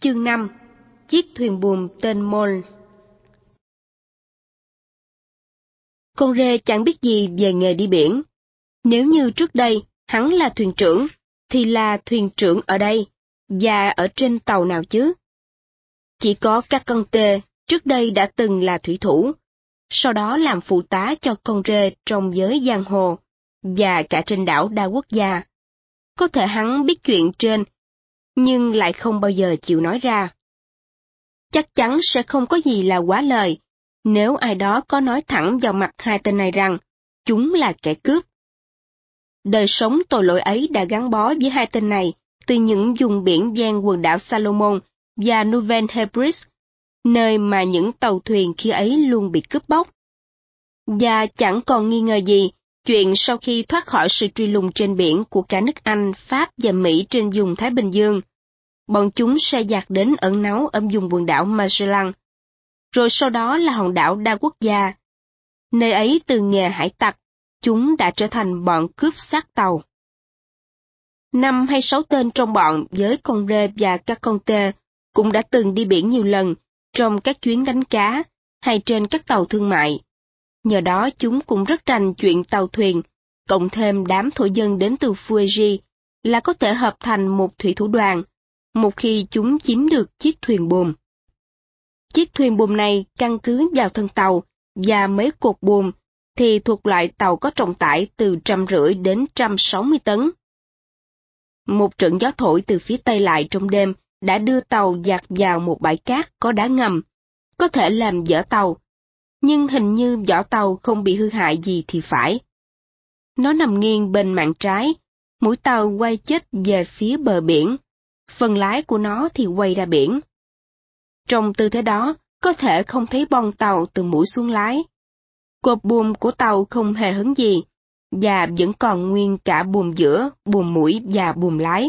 Chương 5. Chiếc thuyền buồm tên Mole. Con rê chẳng biết gì về nghề đi biển. Nếu như trước đây hắn là thuyền trưởng, thì là thuyền trưởng ở đây, và ở trên tàu nào chứ? Chỉ có các con tê trước đây đã từng là thủy thủ, sau đó làm phụ tá cho con rê trong giới giang hồ, và cả trên đảo đa quốc gia. Có thể hắn biết chuyện trên, nhưng lại không bao giờ chịu nói ra. Chắc chắn sẽ không có gì là quá lời, nếu ai đó có nói thẳng vào mặt hai tên này rằng chúng là kẻ cướp. Đời sống tội lỗi ấy đã gắn bó với hai tên này từ những vùng biển ven quần đảo Salomon và Nouvelle Hebrides, nơi mà những tàu thuyền khi ấy luôn bị cướp bóc. Và chẳng còn nghi ngờ gì, chuyện sau khi thoát khỏi sự truy lùng trên biển của cả nước Anh, Pháp và Mỹ trên vùng Thái Bình Dương, bọn chúng sẽ dạt đến ẩn náu ở vùng quần đảo Magellan, rồi sau đó là hòn đảo đa quốc gia. Nơi ấy từ nghề hải tặc, chúng đã trở thành bọn cướp xác tàu. 5 hay 6 tên trong bọn với con rê và các con tê cũng đã từng đi biển nhiều lần trong các chuyến đánh cá hay trên các tàu thương mại. Nhờ đó chúng cũng rất rành chuyện tàu thuyền, cộng thêm đám thổ dân đến từ Fuji là có thể hợp thành một thủy thủ đoàn, một khi chúng chiếm được chiếc thuyền buồm. Chiếc thuyền buồm này căn cứ vào thân tàu và mấy cột buồm thì thuộc loại tàu có trọng tải từ 150 đến 160 tấn. Một trận gió thổi từ phía Tây lại trong đêm đã đưa tàu dạt vào một bãi cát có đá ngầm, có thể làm vỡ tàu, nhưng hình như vỏ tàu không bị hư hại gì thì phải. Nó nằm nghiêng bên mạn trái, mũi tàu quay chết về phía bờ biển, phần lái của nó thì quay ra biển. Trong tư thế đó, có thể không thấy bon tàu từ mũi xuống lái. Cột buồm của tàu không hề hấn gì, và vẫn còn nguyên cả buồm giữa, buồm mũi và buồm lái.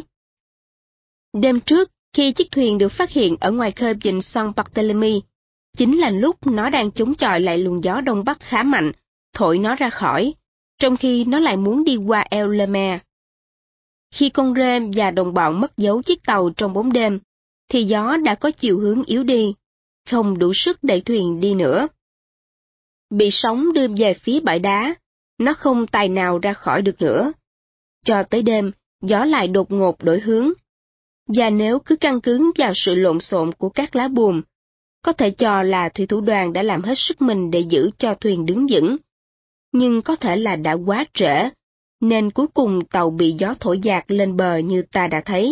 Đêm trước, khi chiếc thuyền được phát hiện ở ngoài khơi vịnh San Barthélemy, chính là lúc nó đang chống chọi lại luồng gió đông bắc khá mạnh, thổi nó ra khỏi, trong khi nó lại muốn đi qua El Lemaire. Khi con rê và đồng bọn mất dấu chiếc tàu trong bóng đêm, thì gió đã có chiều hướng yếu đi, không đủ sức đẩy thuyền đi nữa. Bị sóng đưa về phía bãi đá, nó không tài nào ra khỏi được nữa. Cho tới đêm, gió lại đột ngột đổi hướng. Và nếu cứ căn cứ vào sự lộn xộn của các lá buồm, có thể cho là thủy thủ đoàn đã làm hết sức mình để giữ cho thuyền đứng vững. Nhưng có thể là đã quá trễ, nên cuối cùng tàu bị gió thổi dạt lên bờ như ta đã thấy.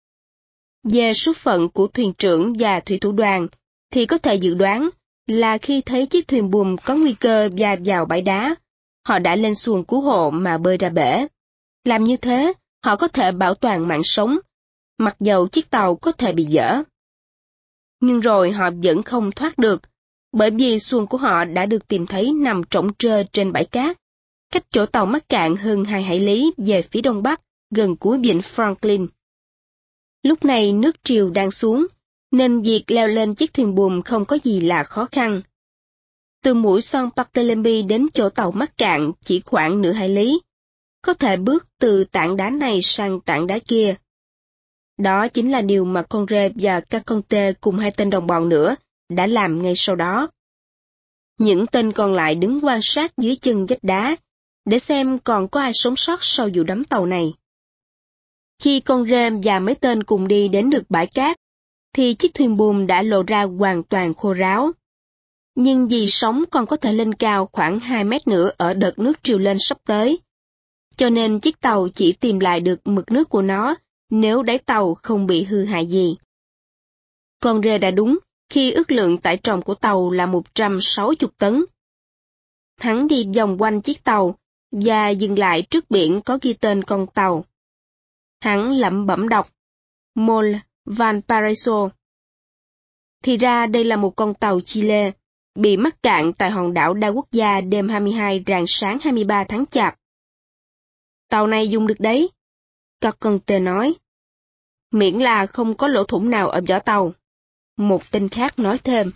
Về số phận của thuyền trưởng và thủy thủ đoàn, thì có thể dự đoán là khi thấy chiếc thuyền buồm có nguy cơ va vào bãi đá, họ đã lên xuồng cứu hộ mà bơi ra bể. Làm như thế, họ có thể bảo toàn mạng sống, mặc dầu chiếc tàu có thể bị dở. Nhưng rồi họ vẫn không thoát được, bởi vì xuồng của họ đã được tìm thấy nằm trỗng trơ trên bãi cát, cách chỗ tàu mắc cạn hơn 2 hải lý về phía đông bắc, gần cuối vịnh Franklin. Lúc này nước triều đang xuống, nên việc leo lên chiếc thuyền buồm không có gì là khó khăn. Từ mũi San Barthélemy đến chỗ tàu mắc cạn chỉ khoảng nửa hải lý, có thể bước từ tảng đá này sang tảng đá kia. Đó chính là điều mà con rê và các con tê cùng 2 tên đồng bọn nữa đã làm ngay sau đó. Những tên còn lại đứng quan sát dưới chân vách đá, để xem còn có ai sống sót sau vụ đắm tàu này. Khi con rê và mấy tên cùng đi đến được bãi cát, thì chiếc thuyền buồm đã lộ ra hoàn toàn khô ráo. Nhưng vì sóng còn có thể lên cao khoảng 2 mét nữa ở đợt nước triều lên sắp tới, cho nên chiếc tàu chỉ tìm lại được mực nước của nó nếu đáy tàu không bị hư hại gì. Con rê đã đúng khi ước lượng tải trọng của tàu là 160 tấn. Hắn đi vòng quanh chiếc tàu và dừng lại trước biển có ghi tên con tàu. Hắn lẩm bẩm đọc Mole Valparaiso. Thì ra đây là một con tàu Chile, bị mắc cạn tại hòn đảo đa quốc gia đêm 22 rạng sáng 23 tháng Chạp. Tàu này dùng được đấy, các con tê nói. Miễn là không có lỗ thủng nào ở vỏ tàu. Một tên khác nói thêm.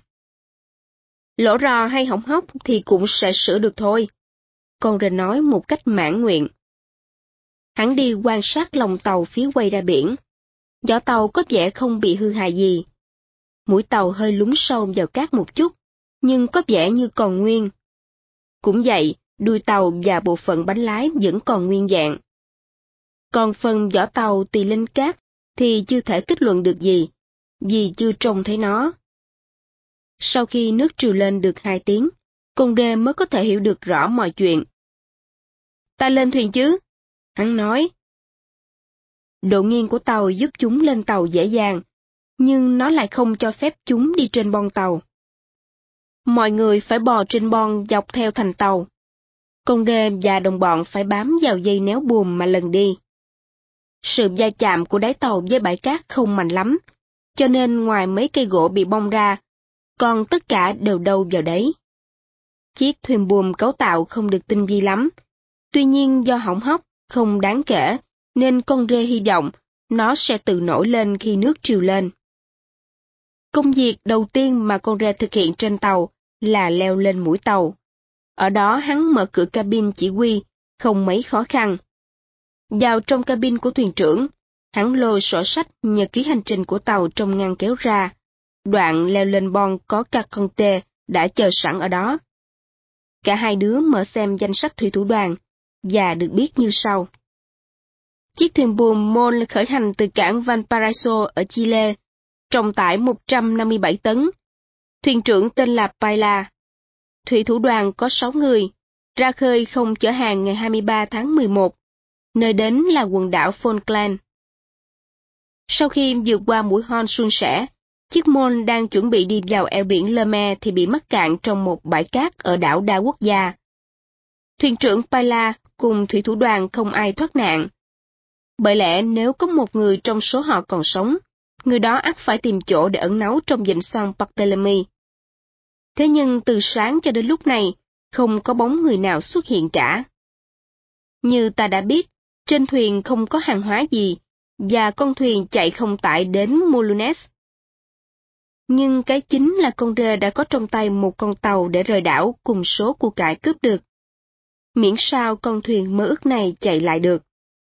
Lỗ rò hay hỏng hóc thì cũng sẽ sửa được thôi, con rê nói một cách mãn nguyện. Hắn đi quan sát lòng tàu phía quay ra biển. Vỏ tàu có vẻ không bị hư hại gì, mũi tàu hơi lún sâu vào cát một chút, nhưng có vẻ như còn nguyên. Cũng vậy, đuôi tàu và bộ phận bánh lái vẫn còn nguyên dạng. Còn phần vỏ tàu tì lên cát thì chưa thể kết luận được gì, vì chưa trông thấy nó. Sau khi nước trào lên được 2 tiếng, Conde mới có thể hiểu được rõ mọi chuyện. Ta lên thuyền chứ? Hắn nói. Độ nghiêng của tàu giúp chúng lên tàu dễ dàng, nhưng nó lại không cho phép chúng đi trên bon tàu. Mọi người phải bò trên bon dọc theo thành tàu. Conde và đồng bọn phải bám vào dây néo buồm mà lần đi. Sự va chạm của đáy tàu với bãi cát không mạnh lắm, cho nên ngoài mấy cây gỗ bị bong ra, còn tất cả đều đâu vào đấy. Chiếc thuyền buồm cấu tạo không được tinh vi lắm, tuy nhiên do hỏng hóc không đáng kể, nên con rê hy vọng nó sẽ tự nổi lên khi nước triều lên. Công việc đầu tiên mà con rê thực hiện trên tàu là leo lên mũi tàu. Ở đó hắn mở cửa cabin chỉ huy, không mấy khó khăn. Vào trong cabin của thuyền trưởng, hắn lôi sổ sách nhật ký hành trình của tàu trong ngăn kéo ra. Đoạn leo lên bon có Caconte đã chờ sẵn ở đó. Cả hai đứa mở xem danh sách thủy thủ đoàn, và được biết như sau. Chiếc thuyền buồm Mol khởi hành từ cảng Valparaiso ở Chile, trọng tải 157 tấn. Thuyền trưởng tên là Paila. Thủy thủ đoàn có 6 người, ra khơi không chở hàng ngày 23 tháng 11. Nơi đến là quần đảo Falkland. Sau khi vượt qua mũi Horn suôn sẻ, chiếc Mol đang chuẩn bị đi vào eo biển Le Maire thì bị mắc cạn trong một bãi cát ở đảo đa quốc gia. Thuyền trưởng Paila cùng thủy thủ đoàn không ai thoát nạn. Bởi lẽ nếu có một người trong số họ còn sống, người đó ắt phải tìm chỗ để ẩn náu trong vịnh San Barthélemy. Thế nhưng từ sáng cho đến lúc này, không có bóng người nào xuất hiện cả. Như ta đã biết, trên thuyền không có hàng hóa gì, và con thuyền chạy không tải đến Molunes. Nhưng cái chính là con rê đã có trong tay một con tàu để rời đảo cùng số của cải cướp được. Miễn sao con thuyền mơ ước này chạy lại được.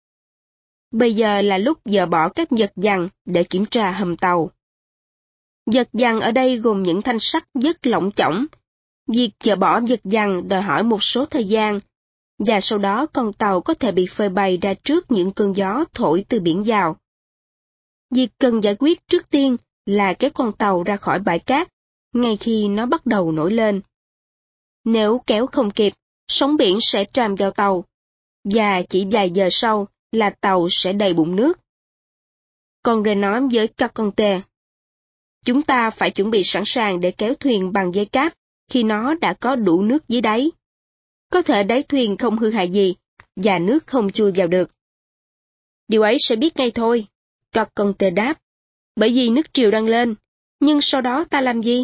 Bây giờ là lúc dỡ bỏ các vật giằng để kiểm tra hầm tàu. Vật giằng ở đây gồm những thanh sắt rất lỏng chỏng. Việc dỡ bỏ vật giằng đòi hỏi một số thời gian, và sau đó con tàu có thể bị phơi bày ra trước những cơn gió thổi từ biển vào. Việc cần giải quyết trước tiên là kéo con tàu ra khỏi bãi cát, ngay khi nó bắt đầu nổi lên. Nếu kéo không kịp, sóng biển sẽ tràn vào tàu, và chỉ vài giờ sau là tàu sẽ đầy bụng nước. Con rê nói với Caconte, chúng ta phải chuẩn bị sẵn sàng để kéo thuyền bằng dây cáp khi nó đã có đủ nước dưới đáy. Có thể đáy thuyền không hư hại gì, và nước không chui vào được. Điều ấy sẽ biết ngay thôi, Caconte đáp, bởi vì nước triều đang lên, nhưng sau đó ta làm gì?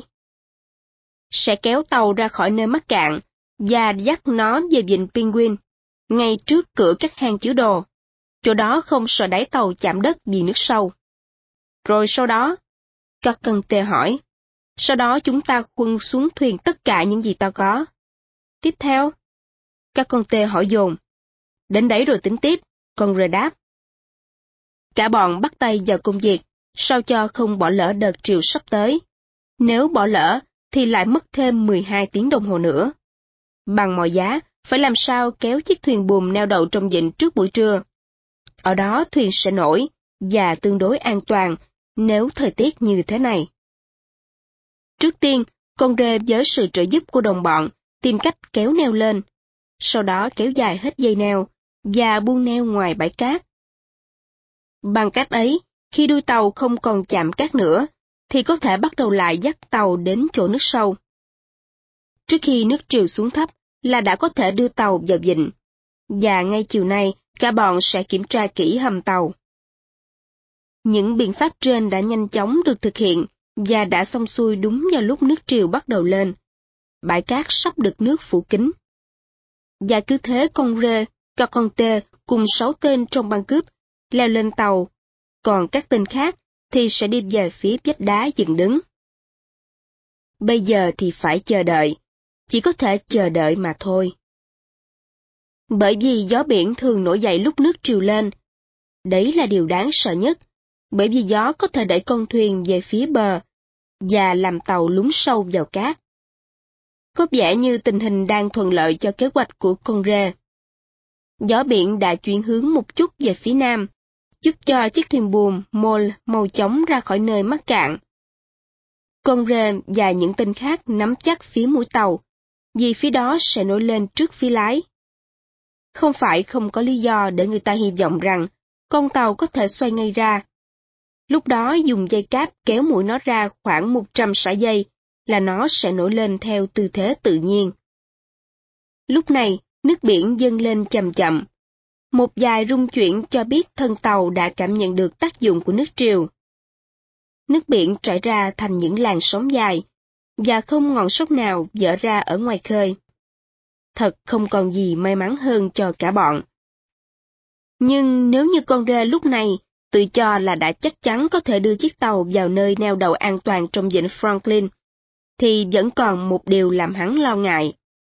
Sẽ kéo tàu ra khỏi nơi mắc cạn, và dắt nó về vịnh Penguin, ngay trước cửa các hang chứa đồ. Chỗ đó không sợ đáy tàu chạm đất vì nước sâu. Rồi sau đó, Caconte hỏi, sau đó chúng ta khuân xuống thuyền tất cả những gì ta có. Tiếp theo, Caconte hỏi dồn. Đến đấy rồi tính tiếp, con rê đáp. Cả bọn bắt tay vào công việc, sao cho không bỏ lỡ đợt triều sắp tới. Nếu bỏ lỡ, thì lại mất thêm 12 tiếng đồng hồ nữa. Bằng mọi giá, phải làm sao kéo chiếc thuyền buồm neo đậu trong vịnh trước buổi trưa. Ở đó thuyền sẽ nổi, và tương đối an toàn, nếu thời tiết như thế này. Trước tiên, con rê với sự trợ giúp của đồng bọn, tìm cách kéo neo lên. Sau đó kéo dài hết dây neo, và buông neo ngoài bãi cát. Bằng cách ấy, khi đuôi tàu không còn chạm cát nữa, thì có thể bắt đầu lại dắt tàu đến chỗ nước sâu. Trước khi nước triều xuống thấp là đã có thể đưa tàu vào vịnh, và ngay chiều nay cả bọn sẽ kiểm tra kỹ hầm tàu. Những biện pháp trên đã nhanh chóng được thực hiện và đã xong xuôi đúng vào lúc nước triều bắt đầu lên. Bãi cát sắp được nước phủ kín. Và cứ thế con rê, Caconte cùng 6 tên trong băng cướp leo lên tàu, còn các tên khác thì sẽ đi về phía vách đá dựng đứng. Bây giờ thì phải chờ đợi, chỉ có thể chờ đợi mà thôi. Bởi vì gió biển thường nổi dậy lúc nước triều lên. Đấy là điều đáng sợ nhất, bởi vì gió có thể đẩy con thuyền về phía bờ, và làm tàu lún sâu vào cát. Có vẻ như tình hình đang thuận lợi cho kế hoạch của con rê. Gió biển đã chuyển hướng một chút về phía nam, giúp cho chiếc thuyền buồm Mole mau chóng ra khỏi nơi mắc cạn. Con rê và những tên khác nắm chắc phía mũi tàu, vì phía đó sẽ nổi lên trước phía lái. Không phải không có lý do để người ta hy vọng rằng con tàu có thể xoay ngay ra. Lúc đó dùng dây cáp kéo mũi nó ra khoảng 100 sải dây là nó sẽ nổi lên theo tư thế tự nhiên. Lúc này, nước biển dâng lên chậm chậm. Một vài rung chuyển cho biết thân tàu đã cảm nhận được tác dụng của nước triều. Nước biển trải ra thành những làn sóng dài, và không ngọn sóng nào vỡ ra ở ngoài khơi. Thật không còn gì may mắn hơn cho cả bọn. Nhưng nếu như con rê lúc này tự cho là đã chắc chắn có thể đưa chiếc tàu vào nơi neo đậu an toàn trong vịnh Franklin, thì vẫn còn một điều làm hắn lo ngại.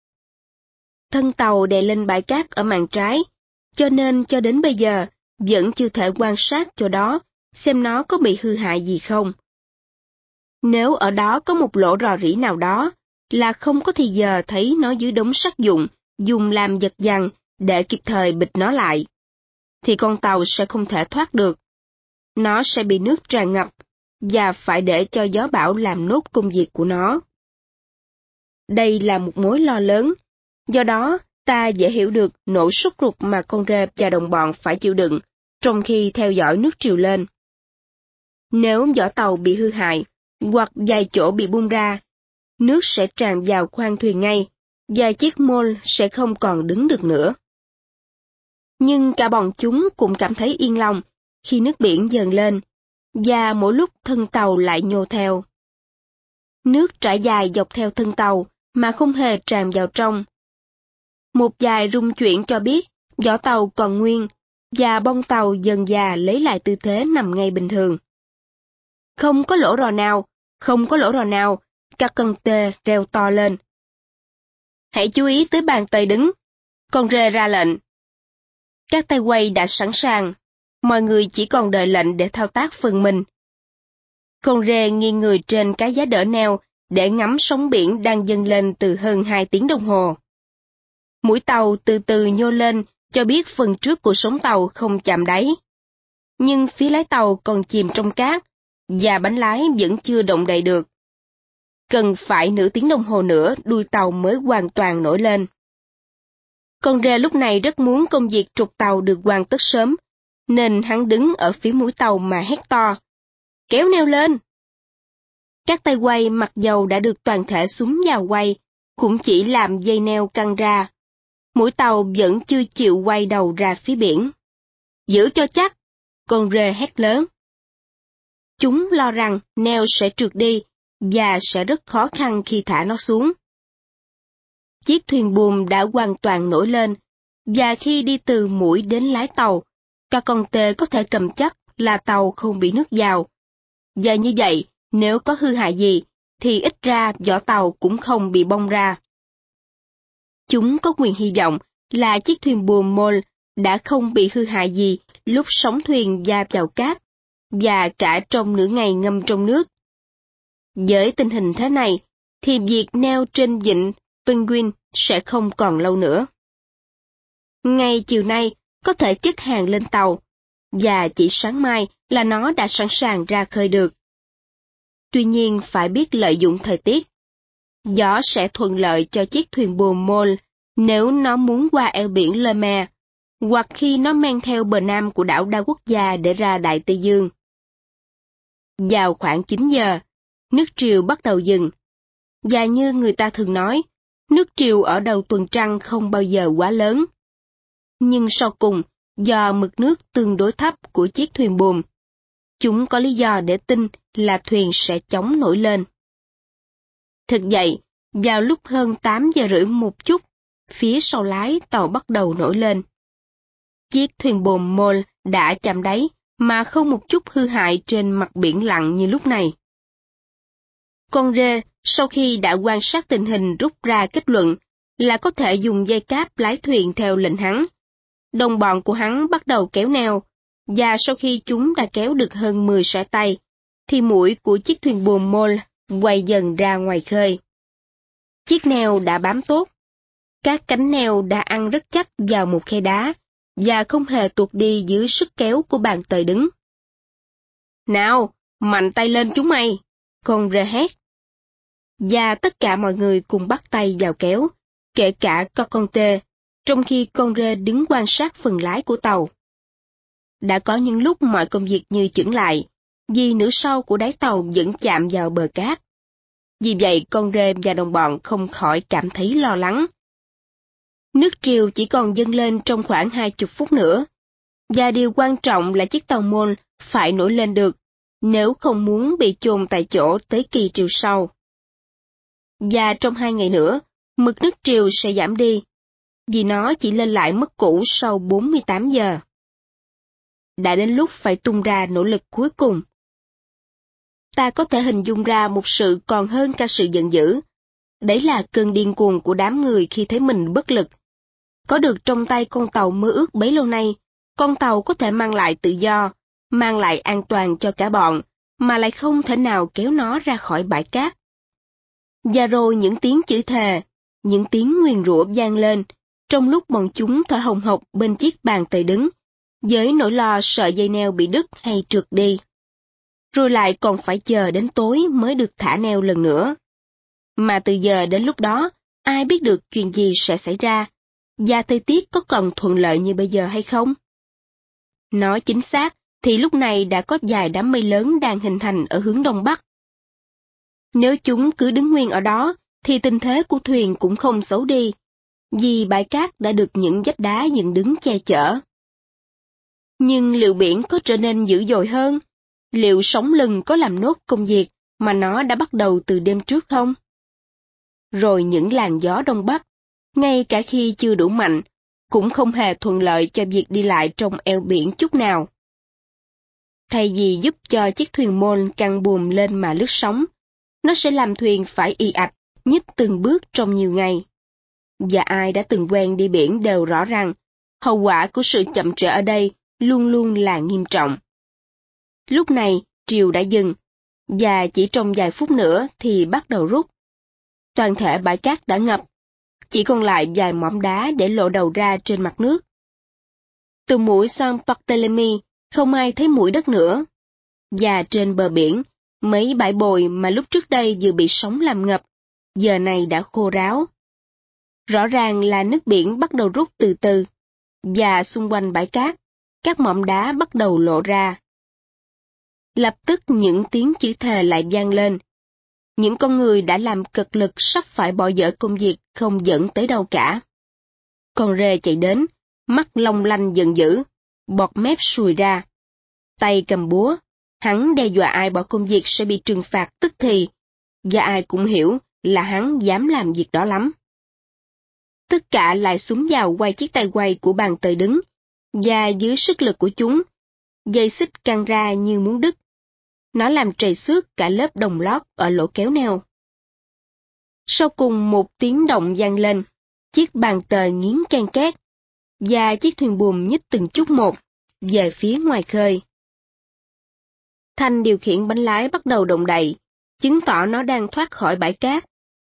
Thân tàu đè lên bãi cát ở mạn trái, cho nên cho đến bây giờ vẫn chưa thể quan sát chỗ đó xem nó có bị hư hại gì không. Nếu ở đó có một lỗ rò rỉ nào đó, là không có thì giờ thấy nó dưới đống sắt vụn dùng làm vật giằng để kịp thời bịt nó lại, thì con tàu sẽ không thể thoát được. Nó sẽ bị nước tràn ngập, và phải để cho gió bão làm nốt công việc của nó. Đây là một mối lo lớn, do đó ta dễ hiểu được nỗi sốt ruột mà con rê và đồng bọn phải chịu đựng trong khi theo dõi nước triều lên. Nếu vỏ tàu bị hư hại, hoặc vài chỗ bị bung ra, nước sẽ tràn vào khoang thuyền ngay, và chiếc Mole sẽ không còn đứng được nữa. Nhưng cả bọn chúng cũng cảm thấy yên lòng khi nước biển dần lên, và mỗi lúc thân tàu lại nhô theo. Nước trải dài dọc theo thân tàu mà không hề tràn vào trong. Một vài rung chuyển cho biết vỏ tàu còn nguyên, và bông tàu dần dà lấy lại tư thế nằm ngay bình thường. Không có lỗ rò nào, không có lỗ rò nào, các con tê reo to lên. Hãy chú ý tới bàn tay đứng, con rê ra lệnh. Các tay quay đã sẵn sàng, mọi người chỉ còn đợi lệnh để thao tác phần mình. Con rê nghiêng người trên cái giá đỡ neo để ngắm sóng biển đang dâng lên từ hơn 2 tiếng đồng hồ. Mũi tàu từ từ nhô lên cho biết phần trước của sóng tàu không chạm đáy. Nhưng phía lái tàu còn chìm trong cát, và bánh lái vẫn chưa động đậy được. Cần phải nửa tiếng đồng hồ nữa đuôi tàu mới hoàn toàn nổi lên. Con rê lúc này rất muốn công việc trục tàu được hoàn tất sớm, nên hắn đứng ở phía mũi tàu mà hét to. Kéo neo lên! Các tay quay mặc dầu đã được toàn thể súng vào quay, cũng chỉ làm dây neo căng ra. Mũi tàu vẫn chưa chịu quay đầu ra phía biển. Giữ cho chắc! Con rê hét lớn. Chúng lo rằng neo sẽ trượt đi, và sẽ rất khó khăn khi thả nó xuống. Chiếc thuyền buồm đã hoàn toàn nổi lên, và khi đi từ mũi đến lái tàu, các con tê có thể cầm chắc là tàu không bị nước vào. Và như vậy, nếu có hư hại gì, thì ít ra vỏ tàu cũng không bị bong ra. Chúng có quyền hy vọng là chiếc thuyền buồm Mole đã không bị hư hại gì lúc sóng thuyền va vào cát, và cả trong nửa ngày ngâm trong nước. Với tình hình thế này, thì việc neo trên vịnh Penguin sẽ không còn lâu nữa. Ngay chiều nay, có thể chất hàng lên tàu, và chỉ sáng mai là nó đã sẵn sàng ra khơi được. Tuy nhiên phải biết lợi dụng thời tiết. Gió sẽ thuận lợi cho chiếc thuyền buồm Mole nếu nó muốn qua eo biển Le Maire, hoặc khi nó men theo bờ nam của đảo đa quốc gia để ra Đại Tây Dương. Vào khoảng 9 giờ, nước triều bắt đầu dừng. Và như người ta thường nói, nước triều ở đầu tuần trăng không bao giờ quá lớn. Nhưng sau cùng, do mực nước tương đối thấp của chiếc thuyền buồm, chúng có lý do để tin là thuyền sẽ chóng nổi lên. Thực vậy, vào lúc hơn 8 giờ rưỡi một chút, phía sau lái tàu bắt đầu nổi lên. Chiếc thuyền buồm Mole đã chạm đáy mà không một chút hư hại trên mặt biển lặng như lúc này. Con rê, sau khi đã quan sát tình hình rút ra kết luận là có thể dùng dây cáp lái thuyền theo lệnh hắn. Đồng bọn của hắn bắt đầu kéo neo, và sau khi chúng đã kéo được hơn 10 sải tay, thì mũi của chiếc thuyền buồm Mole quay dần ra ngoài khơi. Chiếc neo đã bám tốt. Các cánh neo đã ăn rất chắc vào một khe đá, và không hề tuột đi dưới sức kéo của bàn tời đứng. Nào, mạnh tay lên chúng mày! Con rê hét. Và tất cả mọi người cùng bắt tay vào kéo, kể cả con tê, trong khi con rê đứng quan sát phần lái của tàu. Đã có những lúc mọi công việc như chững lại, vì nửa sau của đáy tàu vẫn chạm vào bờ cát. Vì vậy con rê và đồng bọn không khỏi cảm thấy lo lắng. Nước triều chỉ còn dâng lên trong khoảng 20 phút nữa, và điều quan trọng là chiếc tàu môn phải nổi lên được, nếu không muốn bị chôn tại chỗ tới kỳ triều sau. Và trong 2 ngày nữa, mực nước triều sẽ giảm đi, vì nó chỉ lên lại mức cũ sau 48 giờ. Đã đến lúc phải tung ra nỗ lực cuối cùng. Ta có thể hình dung ra một sự còn hơn cả sự giận dữ. Đấy là cơn điên cuồng của đám người khi thấy mình bất lực. Có được trong tay con tàu mơ ước bấy lâu nay, con tàu có thể mang lại tự do, mang lại an toàn cho cả bọn, mà lại không thể nào kéo nó ra khỏi bãi cát. Và rồi những tiếng chửi thề, những tiếng nguyền rủa vang lên, trong lúc bọn chúng thở hồng hộc bên chiếc bàn tời đứng, với nỗi lo sợ dây neo bị đứt hay trượt đi. Rồi lại còn phải chờ đến tối mới được thả neo lần nữa. Mà từ giờ đến lúc đó, ai biết được chuyện gì sẽ xảy ra, và thời tiết có còn thuận lợi như bây giờ hay không? Nói chính xác, thì lúc này đã có vài đám mây lớn đang hình thành ở hướng đông bắc. Nếu chúng cứ đứng nguyên ở đó, thì tình thế của thuyền cũng không xấu đi, vì bãi cát đã được những vách đá dựng đứng che chở. Nhưng liệu biển có trở nên dữ dội hơn? Liệu sóng lừng có làm nốt công việc mà nó đã bắt đầu từ đêm trước không? Rồi những làn gió đông bắc, ngay cả khi chưa đủ mạnh, cũng không hề thuận lợi cho việc đi lại trong eo biển chút nào. Thay vì giúp cho chiếc thuyền môn căng buồm lên mà lướt sóng, nó sẽ làm thuyền phải ì ạch, nhích từng bước trong nhiều ngày. Và ai đã từng quen đi biển đều rõ rằng, hậu quả của sự chậm trễ ở đây luôn luôn là nghiêm trọng. Lúc này, triều đã dừng, và chỉ trong vài phút nữa thì bắt đầu rút. Toàn thể bãi cát đã ngập, chỉ còn lại vài mỏm đá để lộ đầu ra trên mặt nước. Từ mũi San Bartolomé, không ai thấy mũi đất nữa. Và trên bờ biển, mấy bãi bồi mà lúc trước đây vừa bị sóng làm ngập, giờ này đã khô ráo. Rõ ràng là nước biển bắt đầu rút từ từ, và xung quanh bãi cát, các mỏm đá bắt đầu lộ ra. Lập tức những tiếng chửi thề lại vang lên. Những con người đã làm cực lực sắp phải bỏ dở công việc không dẫn tới đâu cả. Con rê chạy đến, mắt long lanh giận dữ, bọt mép sùi ra. Tay cầm búa, hắn đe dọa ai bỏ công việc sẽ bị trừng phạt tức thì, và ai cũng hiểu là hắn dám làm việc đó lắm. Tất cả lại xúm vào quay chiếc tay quay của bàn tời đứng, và dưới sức lực của chúng, dây xích căng ra như muốn đứt. Nó làm trầy xước cả lớp đồng lót ở lỗ kéo neo. Sau cùng một tiếng động vang lên, chiếc bàn tời nghiến can két, và chiếc thuyền buồm nhích từng chút một, về phía ngoài khơi. Thanh điều khiển bánh lái bắt đầu động đậy, chứng tỏ nó đang thoát khỏi bãi cát.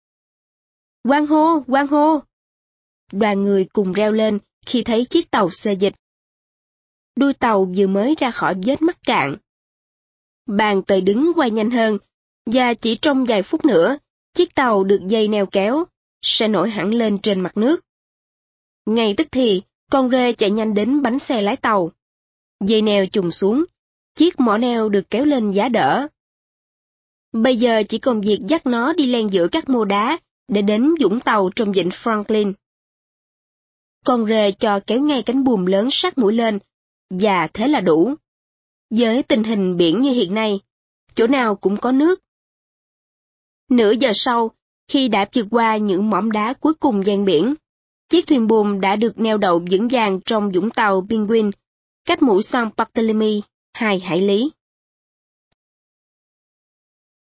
Hoan hô, hoan hô! Đoàn người cùng reo lên khi thấy chiếc tàu xê dịch. Đuôi tàu vừa mới ra khỏi vết mắc cạn. Bàn tời đứng quay nhanh hơn, và chỉ trong vài phút nữa, chiếc tàu được dây neo kéo, sẽ nổi hẳn lên trên mặt nước. Ngay tức thì, con rê chạy nhanh đến bánh xe lái tàu. Dây neo chùng xuống, chiếc mỏ neo được kéo lên giá đỡ. Bây giờ chỉ còn việc dắt nó đi len giữa các mô đá để đến vũng tàu trong vịnh Franklin. Con rê cho kéo ngay cánh buồm lớn sát mũi lên, và thế là đủ. Với tình hình biển như hiện nay, chỗ nào cũng có nước. Nửa giờ sau, khi đã vượt qua những mỏm đá cuối cùng ven biển, chiếc thuyền buồm đã được neo đậu vững vàng trong vũng tàu Penguin, cách mũi San Bartolomé 2 hải lý.